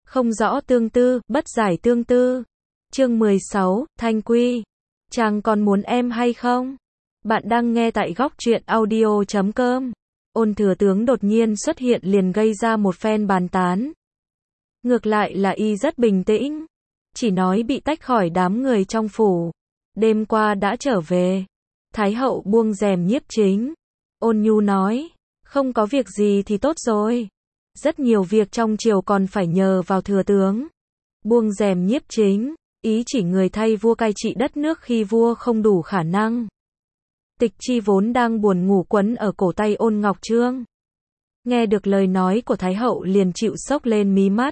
Không rõ tương tư, bất giải tương tư. Chương 16, Thanh Quy. Chàng còn muốn em hay không? Bạn đang nghe tại góc truyện audio.com. Ôn thừa tướng đột nhiên xuất hiện liền gây ra một phen bàn tán. Ngược lại là y rất bình tĩnh. Chỉ nói bị tách khỏi đám người trong phủ. Đêm qua đã trở về. Thái hậu buông rèm nhiếp chính. Ôn nhu nói. Không có việc gì thì tốt rồi. Rất nhiều việc trong triều còn phải nhờ vào thừa tướng. Buông rèm nhiếp chính. Ý chỉ người thay vua cai trị đất nước khi vua không đủ khả năng. Tịch Chi vốn đang buồn ngủ quấn ở cổ tay Ôn Ngọc Trương. Nghe được lời nói của Thái hậu liền chịu sốc lên mí mắt.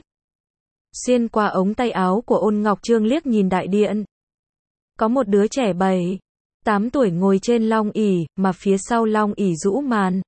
Xuyên qua ống tay áo của Ôn Ngọc Trương liếc nhìn đại điện. Có một đứa trẻ 7-8 tuổi ngồi trên long ỷ, mà phía sau long ỷ rũ màn.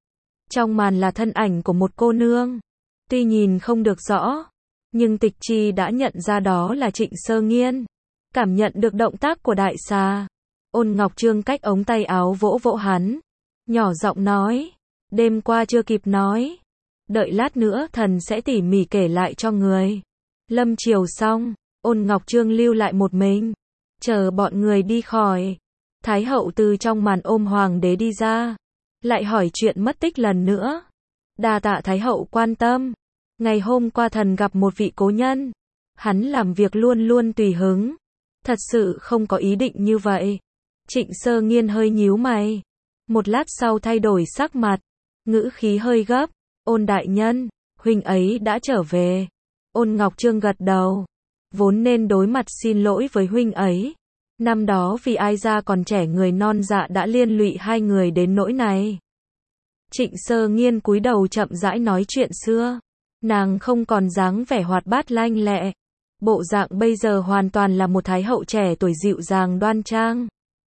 Trong màn là thân ảnh của một cô nương. Tuy nhìn không được rõ, nhưng Tịch Chi đã nhận ra đó là Trịnh Sơ Nghiên. Cảm nhận được động tác của đại xà. Ôn Ngọc Trương cách ống tay áo vỗ vỗ hắn. Nhỏ giọng nói. Đêm qua chưa kịp nói. Đợi lát nữa thần sẽ tỉ mỉ kể lại cho người. Lâm triều xong, Ôn Ngọc Trương lưu lại một mình. Chờ bọn người đi khỏi. Thái hậu từ trong màn ôm hoàng đế đi ra. Lại hỏi chuyện mất tích lần nữa. Đa tạ Thái hậu quan tâm. Ngày hôm qua thần gặp một vị cố nhân. Hắn làm việc luôn luôn tùy hứng. Thật sự không có ý định như vậy. Trịnh Sơ Nghiên hơi nhíu mày. Một lát sau thay đổi sắc mặt. Ngữ khí hơi gấp. Ôn đại nhân, huynh ấy đã trở về. Ôn Ngọc Trương gật đầu. Vốn nên đối mặt xin lỗi với huynh ấy. Năm đó vì ai ra còn trẻ người non dạ đã liên lụy hai người đến nỗi này. Trịnh Sơ Nghiên cúi đầu chậm rãi nói chuyện xưa. Nàng không còn dáng vẻ hoạt bát lanh lẹ. Bộ dạng bây giờ hoàn toàn là một thái hậu trẻ tuổi dịu dàng đoan trang.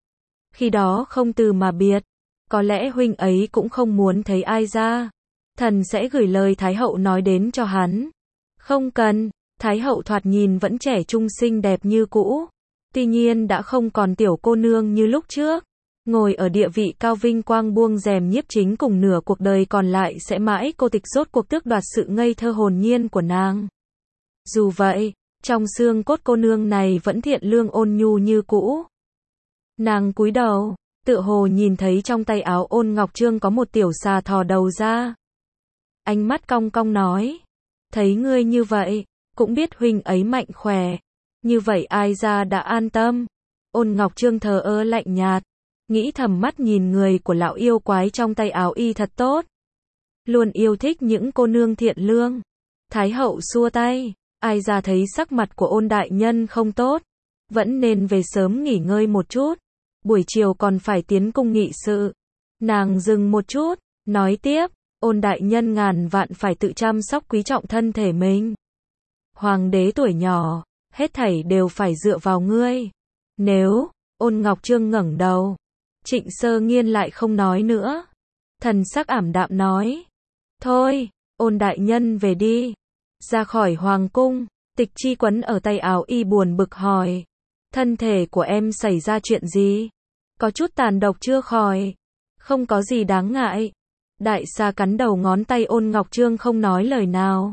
Khi đó không từ mà biệt. Có lẽ huynh ấy cũng không muốn thấy ai ra. Thần sẽ gửi lời thái hậu nói đến cho hắn. Không cần. Thái hậu thoạt nhìn vẫn trẻ trung xinh đẹp như cũ. Tuy nhiên đã không còn tiểu cô nương như lúc trước. Ngồi ở địa vị cao vinh quang buông rèm nhiếp chính cùng nửa cuộc đời còn lại sẽ mãi cô tịch rốt cuộc tước đoạt sự ngây thơ hồn nhiên của nàng. Dù vậy, trong xương cốt cô nương này vẫn thiện lương ôn nhu như cũ. Nàng cúi đầu, tựa hồ nhìn thấy trong tay áo Ôn Ngọc Trương có một tiểu xà thò đầu ra. Ánh mắt cong cong nói. Thấy ngươi như vậy, cũng biết huynh ấy mạnh khỏe. Như vậy ai ra đã an tâm. Ôn Ngọc Trương thờ ơ lạnh nhạt. Nghĩ thầm mắt nhìn người của lão yêu quái trong tay áo y thật tốt. Luôn yêu thích những cô nương thiện lương. Thái hậu xua tay. Ai ra thấy sắc mặt của Ôn đại nhân không tốt. Vẫn nên về sớm nghỉ ngơi một chút. Buổi chiều còn phải tiến cung nghị sự. Nàng dừng một chút. Nói tiếp. Ôn đại nhân ngàn vạn phải tự chăm sóc quý trọng thân thể mình. Hoàng đế tuổi nhỏ. Hết thảy đều phải dựa vào ngươi. Nếu. Ôn Ngọc Trương ngẩng đầu. Trịnh Sơ Nghiên lại không nói nữa. Thần sắc ảm đạm nói. Thôi, Ôn đại nhân về đi. Ra khỏi hoàng cung, Tịch Chi quấn ở tay áo y buồn bực hỏi. Thân thể của em xảy ra chuyện gì? Có chút tàn độc chưa khỏi. Không có gì đáng ngại. Đại xà cắn đầu ngón tay Ôn Ngọc Trương không nói lời nào.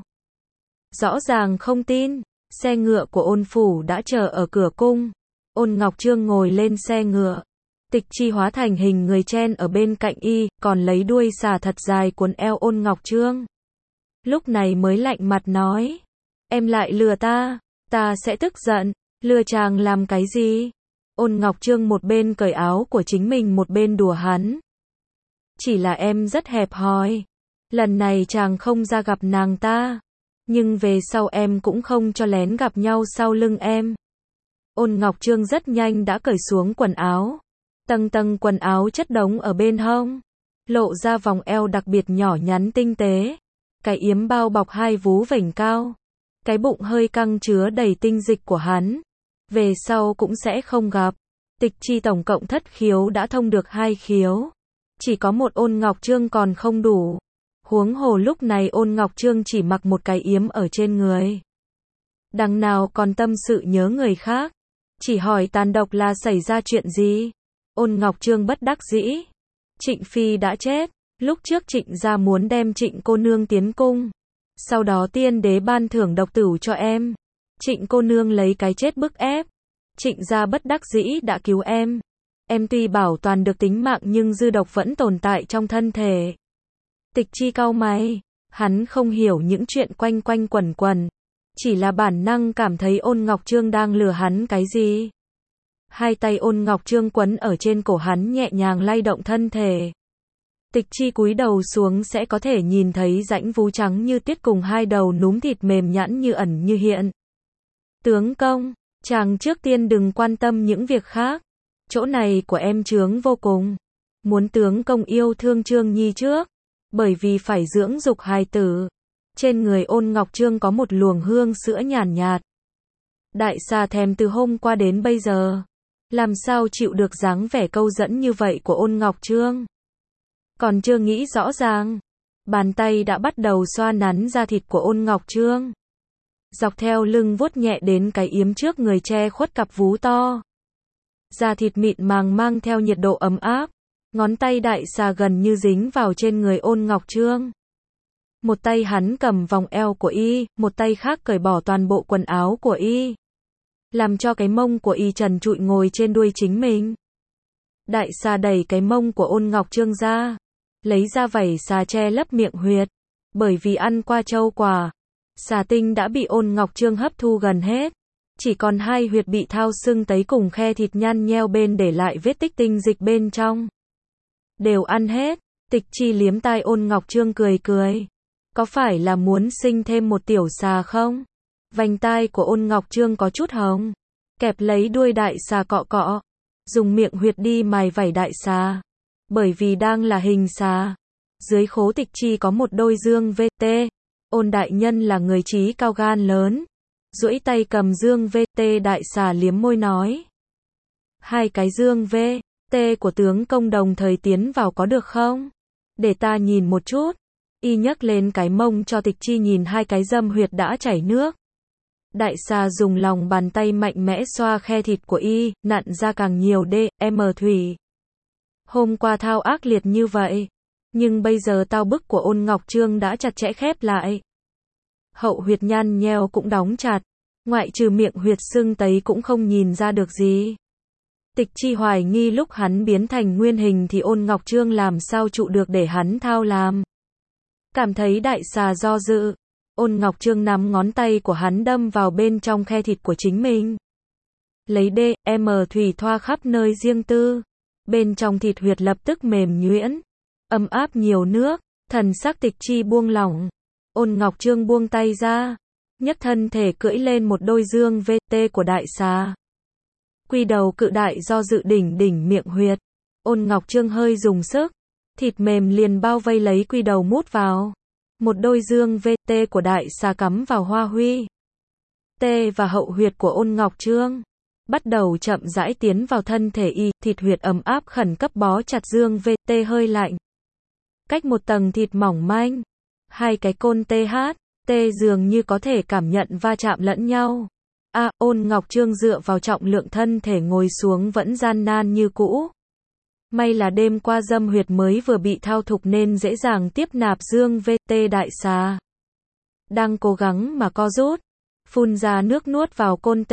Rõ ràng không tin. Xe ngựa của Ôn phủ đã chờ ở cửa cung. Ôn Ngọc Trương ngồi lên xe ngựa. Tịch Chi hóa thành hình người chen ở bên cạnh y, còn lấy đuôi xà thật dài cuốn eo Ôn Ngọc Trương. Lúc này mới lạnh mặt nói. Em lại lừa ta sẽ tức giận. Lừa chàng làm cái gì? Ôn Ngọc Trương một bên cởi áo của chính mình một bên đùa hắn. Chỉ là em rất hẹp hòi. Lần này chàng không ra gặp nàng ta. Nhưng về sau em cũng không cho lén gặp nhau sau lưng em. Ôn Ngọc Trương rất nhanh đã cởi xuống quần áo. Tầng tầng quần áo chất đống ở bên hông. Lộ ra vòng eo đặc biệt nhỏ nhắn tinh tế. Cái yếm bao bọc hai vú vểnh cao. Cái bụng hơi căng chứa đầy tinh dịch của hắn. Về sau cũng sẽ không gặp. Tịch Chi tổng cộng thất khiếu đã thông được 2 khiếu. Chỉ có một Ôn Ngọc Trương còn không đủ. Huống hồ lúc này Ôn Ngọc Trương chỉ mặc một cái yếm ở trên người. Đằng nào còn tâm sự nhớ người khác. Chỉ hỏi tàn độc là xảy ra chuyện gì. Ôn Ngọc Trương bất đắc dĩ. Trịnh Phi đã chết. Lúc trước Trịnh gia muốn đem Trịnh cô nương tiến cung. Sau đó tiên đế ban thưởng độc tửu cho em. Trịnh cô nương lấy cái chết bức ép. Trịnh gia bất đắc dĩ đã cứu em. Em tuy bảo toàn được tính mạng nhưng dư độc vẫn tồn tại trong thân thể. Tịch Chi cau mày. Hắn không hiểu những chuyện quanh quanh quẩn quẩn. Chỉ là bản năng cảm thấy Ôn Ngọc Trương đang lừa hắn cái gì. Hai tay Ôn Ngọc Trương quấn ở trên cổ hắn nhẹ nhàng lay động thân thể. Tịch Chi cúi đầu xuống sẽ có thể nhìn thấy rãnh vú trắng như tuyết cùng hai đầu núm thịt mềm nhẵn như ẩn như hiện. Tướng công, chàng trước tiên đừng quan tâm những việc khác. Chỗ này của em chướng vô cùng. Muốn tướng công yêu thương Trương Nhi trước. Bởi vì phải dưỡng dục hài tử. Trên người Ôn Ngọc Trương có một luồng hương sữa nhàn nhạt. Đại xà thèm từ hôm qua đến bây giờ. Làm sao chịu được dáng vẻ câu dẫn như vậy của Ôn Ngọc Trương. Còn chưa nghĩ rõ ràng. Bàn tay đã bắt đầu xoa nắn da thịt của Ôn Ngọc Trương. Dọc theo lưng vuốt nhẹ đến cái yếm trước người che khuất cặp vú to. Da thịt mịn màng mang theo nhiệt độ ấm áp. Ngón tay đại xà gần như dính vào trên người Ôn Ngọc Trương. Một tay hắn cầm vòng eo của y, một tay khác cởi bỏ toàn bộ quần áo của y. Làm cho cái mông của y trần trụi ngồi trên đuôi chính mình. Đại xà đẩy cái mông của Ôn Ngọc Trương ra. Lấy ra vảy xà che lấp miệng huyệt. Bởi vì ăn qua trâu quả. Xà tinh đã bị Ôn Ngọc Trương hấp thu gần hết. Chỉ còn hai huyệt bị thao sưng tấy cùng khe thịt nhăn nheo bên để lại vết tích tinh dịch bên trong. Đều ăn hết. Tịch Chi liếm tai Ôn Ngọc Trương cười cười. Có phải là muốn sinh thêm một tiểu xà không? Vành tai của Ôn Ngọc Trương có chút hồng. Kẹp lấy đuôi đại xà cọ cọ. Dùng miệng huyệt đi mài vảy đại xà. Bởi vì đang là hình xà. Dưới khố Tịch Chi có một đôi dương VT. Ôn đại nhân là người trí cao gan lớn. Duỗi tay cầm dương VT đại xà liếm môi nói. Hai cái dương VT của tướng công đồng thời tiến vào có được không? Để ta nhìn một chút. Y nhấc lên cái mông cho Tịch Chi nhìn hai cái dâm huyệt đã chảy nước. Đại xà dùng lòng bàn tay mạnh mẽ xoa khe thịt của y, nặn ra càng nhiều DM thủy. Hôm qua thao ác liệt như vậy. Nhưng bây giờ tao bức của Ôn Ngọc Trương đã chặt chẽ khép lại. Hậu huyệt nhăn nheo cũng đóng chặt. Ngoại trừ miệng huyệt sưng tấy cũng không nhìn ra được gì. Tịch Chi hoài nghi lúc hắn biến thành nguyên hình thì Ôn Ngọc Trương làm sao trụ được để hắn thao làm. Cảm thấy đại xà do dự. Ôn Ngọc Trương nắm ngón tay của hắn đâm vào bên trong khe thịt của chính mình. Lấy DM thủy thoa khắp nơi riêng tư. Bên trong thịt huyệt lập tức mềm nhuyễn. Ấm áp nhiều nước. Thần sắc Tịch Chi buông lỏng. Ôn Ngọc Trương buông tay ra. Nhấc thân thể cưỡi lên một đôi dương VT của đại xà. Quy đầu cự đại do dự đỉnh miệng huyệt. Ôn Ngọc Trương hơi dùng sức. Thịt mềm liền bao vây lấy quy đầu mút vào. Một đôi dương VT của đại xà cắm vào hoa huy. T và hậu huyệt của Ôn Ngọc Trương. Bắt đầu chậm rãi tiến vào thân thể y, thịt huyệt ấm áp khẩn cấp bó chặt dương VT hơi lạnh. Cách một tầng thịt mỏng manh. Hai cái côn T dường như có thể cảm nhận va chạm lẫn nhau. Ôn Ngọc Trương dựa vào trọng lượng thân thể ngồi xuống vẫn gian nan như cũ. May là đêm qua dâm huyệt mới vừa bị thao thục nên dễ dàng tiếp nạp dương VT đại xà. Đang cố gắng mà co rút. Phun ra nước nuốt vào côn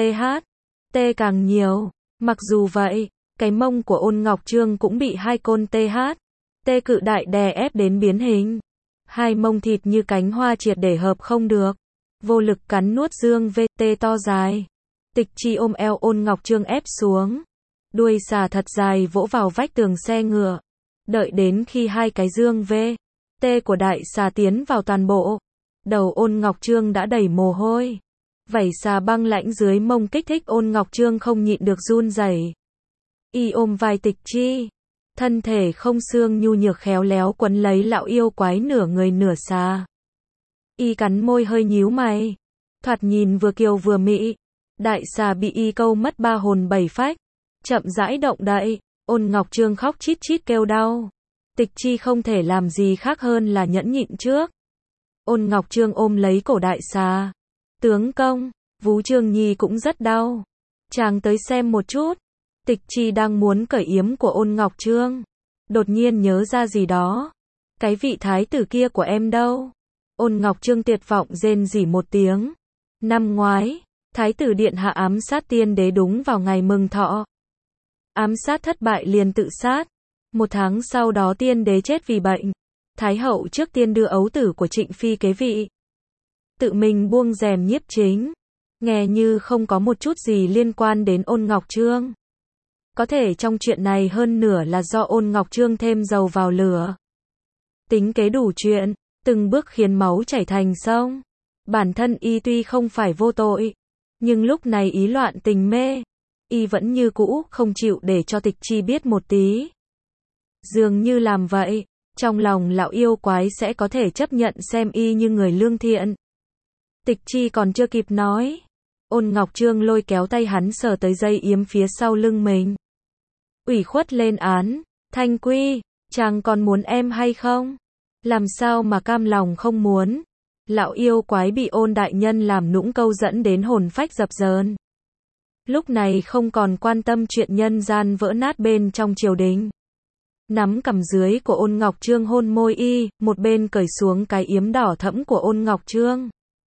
T càng nhiều. Mặc dù vậy, cái mông của Ôn Ngọc Trương cũng bị hai côn T cự đại đè ép đến biến hình. Hai mông thịt như cánh hoa triệt để hợp không được. Vô lực cắn nuốt dương VT to dài. Tịch Chi ôm eo Ôn Ngọc Trương ép xuống. Đuôi xà thật dài vỗ vào vách tường xe ngựa. Đợi đến khi hai cái dương VT của đại xà tiến vào toàn bộ. Đầu Ôn Ngọc Trương đã đầy mồ hôi. Vảy xà băng lãnh dưới mông kích thích Ôn Ngọc Trương không nhịn được run rẩy. Y ôm vai Tịch Chi. Thân thể không xương nhu nhược khéo léo quấn lấy lão yêu quái nửa người nửa xà. Y cắn môi hơi nhíu mày. Thoạt nhìn vừa kiều vừa mỹ. Đại xà bị y câu mất ba hồn bảy phách. Chậm rãi động đậy. Ôn Ngọc Trương khóc chít chít kêu đau. Tịch Chi không thể làm gì khác hơn là nhẫn nhịn trước. Ôn Ngọc Trương ôm lấy cổ đại xà. Tướng công, vú Trương Nhi cũng rất đau. Chàng tới xem một chút. Tịch Chi đang muốn cởi yếm của Ôn Ngọc Trương. Đột nhiên nhớ ra gì đó. Cái vị thái tử kia của em đâu? Ôn Ngọc Trương tuyệt vọng rên rỉ một tiếng. Năm ngoái, Thái tử điện hạ ám sát tiên đế đúng vào ngày mừng thọ. Ám sát thất bại liền tự sát. Một tháng sau đó tiên đế chết vì bệnh. Thái hậu trước tiên đưa ấu tử của Trịnh Phi kế vị. Tự mình buông rèm nhiếp chính. Nghe như không có một chút gì liên quan đến Ôn Ngọc Trương. Có thể trong chuyện này hơn nửa là do Ôn Ngọc Trương thêm dầu vào lửa. Tính kế đủ chuyện, từng bước khiến máu chảy thành sông. Bản thân y tuy không phải vô tội, nhưng lúc này ý loạn tình mê, y vẫn như cũ không chịu để cho Tịch Chi biết một tí. Dường như làm vậy, trong lòng lão yêu quái sẽ có thể chấp nhận xem y như người lương thiện. Tịch Chi còn chưa kịp nói, Ôn Ngọc Trương lôi kéo tay hắn sờ tới dây yếm phía sau lưng mình. Ủy khuất lên án, Thanh Quy, chàng còn muốn em hay không? Làm sao mà cam lòng không muốn? Lão yêu quái bị Ôn đại nhân làm nũng câu dẫn đến hồn phách dập dờn. Lúc này không còn quan tâm chuyện nhân gian vỡ nát bên trong triều đình. Nắm cằm dưới của Ôn Ngọc Trương hôn môi y, một bên cởi xuống cái yếm đỏ thẫm của Ôn Ngọc Trương.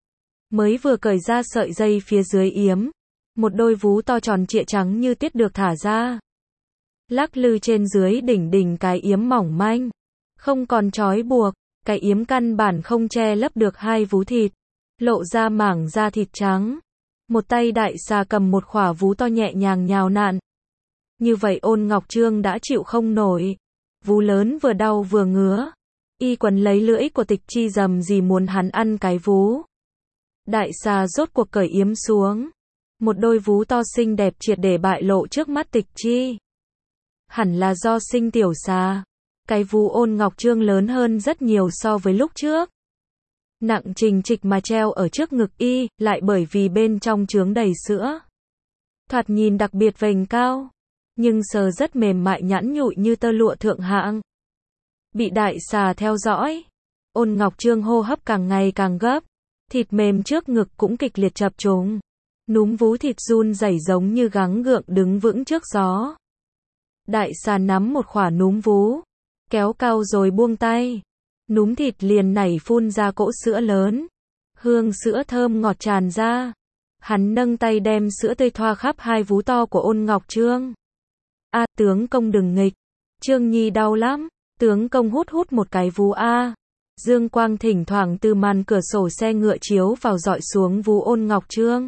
Mới vừa cởi ra sợi dây phía dưới yếm, một đôi vú to tròn trịa trắng như tuyết được thả ra. Lắc lư trên dưới đỉnh cái yếm mỏng manh, không còn trói buộc, cái yếm căn bản không che lấp được hai vú thịt, lộ ra mảng da thịt trắng. Một tay đại xà cầm một khỏa vú to nhẹ nhàng nhào nặn. Như vậy Ôn Ngọc Trương đã chịu không nổi. Vú lớn vừa đau vừa ngứa. Y quấn lấy lưỡi của Tịch Chi rầm rì muốn hắn ăn cái vú. Đại xà rốt cuộc cởi yếm xuống. Một đôi vú to xinh đẹp triệt để bại lộ trước mắt Tịch Chi. Hẳn là do sinh tiểu xà. Cái vú Ôn Ngọc Trương lớn hơn rất nhiều so với lúc trước. Nặng trình trịch mà treo ở trước ngực y, lại bởi vì bên trong chướng đầy sữa. Thoạt nhìn đặc biệt vành cao, nhưng sờ rất mềm mại nhẵn nhụi như tơ lụa thượng hạng. Bị đại xà theo dõi, Ôn Ngọc Trương hô hấp càng ngày càng gấp, thịt mềm trước ngực cũng kịch liệt chập trùng. Núm vú thịt run rẩy giống như gắng gượng đứng vững trước gió. Đại xà nắm một khỏa núm vú, kéo cao rồi buông tay. Núm thịt liền nảy phun ra cỗ sữa lớn. Hương sữa thơm ngọt tràn ra. Hắn nâng tay đem sữa tươi thoa khắp hai vú to của Ôn Ngọc Trương. A, tướng công đừng nghịch. Trương Nhi đau lắm. Tướng công hút một cái vú a. Dương quang thỉnh thoảng từ màn cửa sổ xe ngựa chiếu vào dọi xuống vú Ôn Ngọc Trương.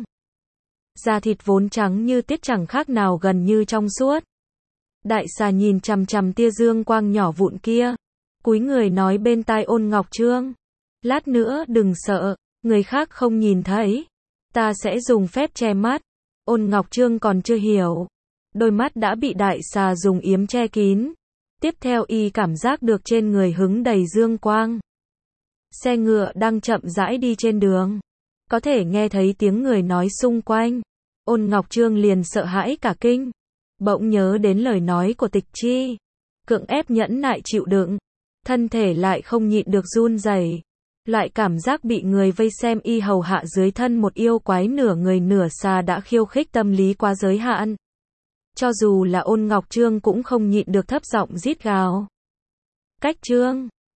Da thịt vốn trắng như tuyết chẳng khác nào gần như trong suốt. Đại xà nhìn chằm chằm tia dương quang nhỏ vụn kia. Cúi người nói bên tai Ôn Ngọc Trương. Lát nữa đừng sợ, người khác không nhìn thấy. Ta sẽ dùng phép che mắt. Ôn Ngọc Trương còn chưa hiểu. Đôi mắt đã bị đại xà dùng yếm che kín. Tiếp theo y cảm giác được trên người hứng đầy dương quang. Xe ngựa đang chậm rãi đi trên đường. Có thể nghe thấy tiếng người nói xung quanh. Ôn Ngọc Trương liền sợ hãi cả kinh. Bỗng nhớ đến lời nói của Tịch Chi. Cưỡng ép nhẫn nại chịu đựng. Thân thể lại không nhịn được run rẩy. Loại cảm giác bị người vây xem y hầu hạ dưới thân một yêu quái nửa người nửa xà đã khiêu khích tâm lý quá giới hạn. Cho dù là Ôn Ngọc Trương cũng không nhịn được thấp giọng rít gào. Cách Trương,